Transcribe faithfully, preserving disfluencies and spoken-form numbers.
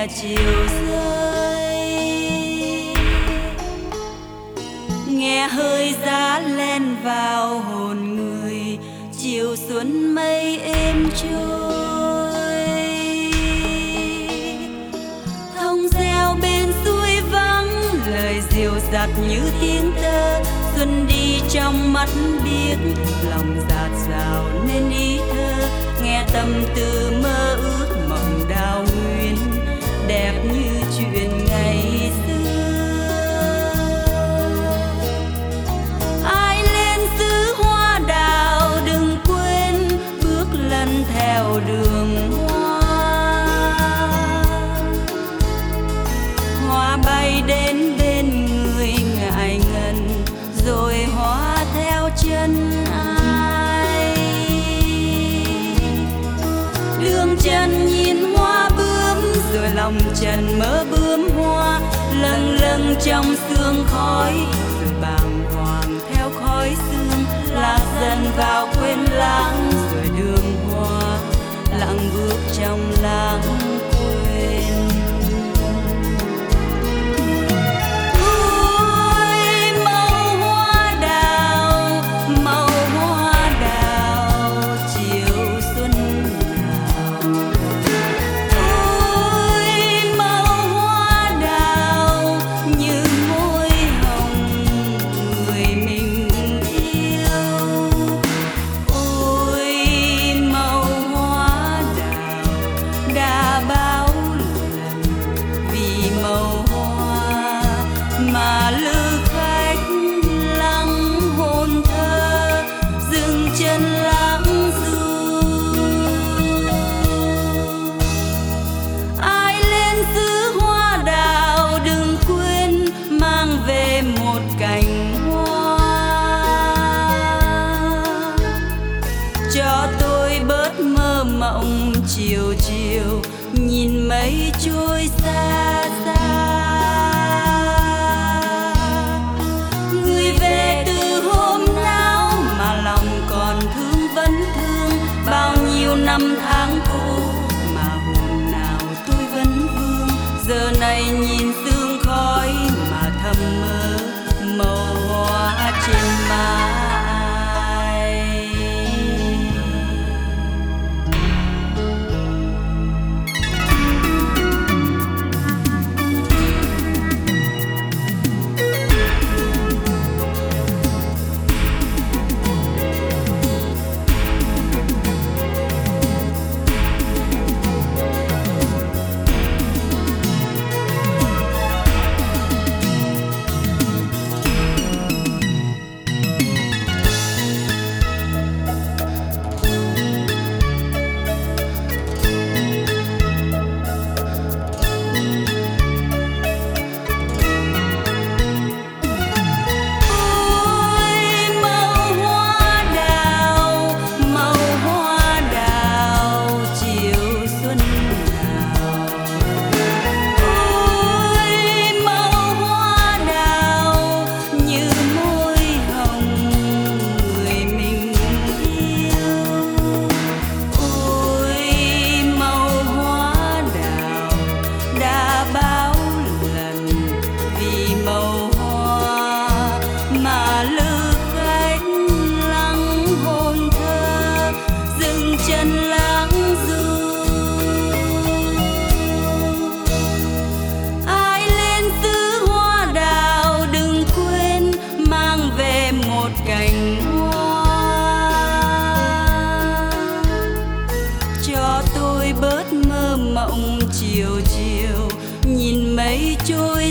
nghe chiều rơi, nghe hơi giá len vào hồn người, chiều xuân mây êm trôi. Thông reo bên suối vắng, lời dịu dặt như tiếng tơ. Xuân đi trong mắt biếc, lòng dạt dào nên ý thơ. Nghe tâm tư mơ ước mộng đào nguyên, đẹp như chuyện ngày xưa. Ai lên xứ hoa đào đừng quên bước lần theo đường hoa. Hoa bay đến bên người ngại ngần, rồi hóa theo chân ai. Đường chân nhìn hoa bướm, rồi lòng trần mơ bướm hoa. Lâng lâng trong sương khói, rồi bàng hoàng theo khói sương. Lạc dần vào quên lãng, rồi đường hoa lặng bước trong lãng quên. Mà lữ khách lắng hồn thơ, dừng chân lãng du. Ai lên xứ hoa đào đừng quên mang về một cành hoa, cho tôi bớt mơ mộng chiều chiều nhìn mây trôi xa xa. Về từ hôm nào mà lòng còn thương vẫn thương, bao nhiêu năm tháng cũ mà hồn nào tôi vẫn vương. Giờ này nhìn sương khói mà thầm mơ màu hoa trên má. Cành hoa cho tôi bớt mơ mộng chiều chiều nhìn mây trôi